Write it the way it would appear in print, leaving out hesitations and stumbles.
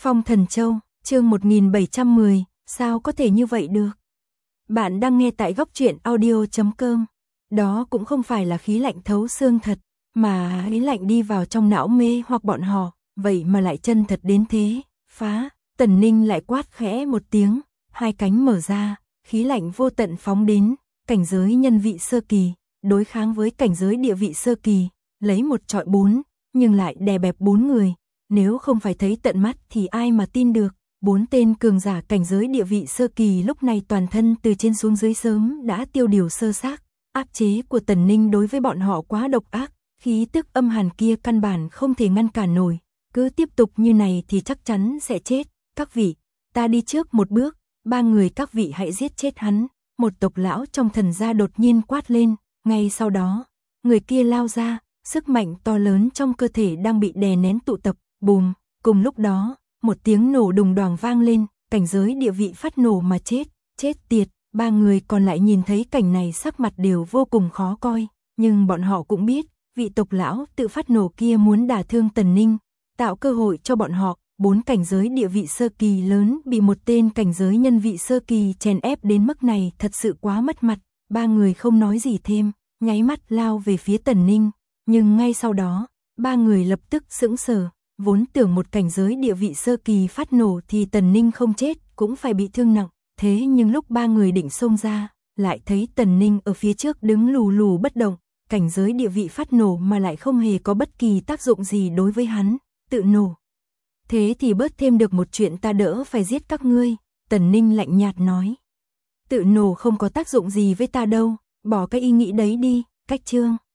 Phong Thần Châu, chương 1710, sao có thể như vậy được? Bạn đang nghe tại góc truyện audio.com. Đó cũng không phải là khí lạnh thấu xương thật, mà khí lạnh đi vào trong não mê hoặc bọn họ, vậy mà lại chân thật đến thế. Phá, Tần Ninh lại quát khẽ một tiếng, hai cánh mở ra, khí lạnh vô tận phóng đến, cảnh giới nhân vị sơ kỳ, đối kháng với cảnh giới địa vị sơ kỳ, lấy một trọi bốn, nhưng lại đè bẹp bốn người. Nếu không phải thấy tận mắt thì ai mà tin được, bốn tên cường giả cảnh giới địa vị sơ kỳ lúc này toàn thân từ trên xuống dưới sớm đã tiêu điều sơ xác. Áp chế của Tần Ninh đối với bọn họ quá độc ác, khí tức âm hàn kia căn bản không thể ngăn cản nổi, cứ tiếp tục như này thì chắc chắn sẽ chết. Các vị, ta đi trước một bước, ba người các vị hãy giết chết hắn. Một tộc lão trong thần gia đột nhiên quát lên, ngay sau đó, người kia lao ra, sức mạnh to lớn trong cơ thể đang bị đè nén tụ tập, bùm, cùng lúc đó, một tiếng nổ đùng đoàng vang lên, cảnh giới địa vị phát nổ mà chết tiệt. Ba người còn lại nhìn thấy cảnh này sắc mặt đều vô cùng khó coi, nhưng bọn họ cũng biết, vị tộc lão tự phát nổ kia muốn đả thương Tần Ninh, tạo cơ hội cho bọn họ. Bốn cảnh giới địa vị sơ kỳ lớn bị một tên cảnh giới nhân vị sơ kỳ chèn ép đến mức này thật sự quá mất mặt. Ba người không nói gì thêm, nháy mắt lao về phía Tần Ninh, nhưng ngay sau đó, ba người lập tức sững sờ, vốn tưởng một cảnh giới địa vị sơ kỳ phát nổ thì Tần Ninh không chết cũng phải bị thương nặng, thế nhưng lúc ba người định xông ra, lại thấy Tần Ninh ở phía trước đứng lù lù bất động, cảnh giới địa vị phát nổ mà lại không hề có bất kỳ tác dụng gì đối với hắn, tự nổ. Thế thì bớt thêm được một chuyện ta đỡ phải giết các ngươi, Tần Ninh lạnh nhạt nói. Tự nổ không có tác dụng gì với ta đâu, bỏ cái ý nghĩ đấy đi, cách chương.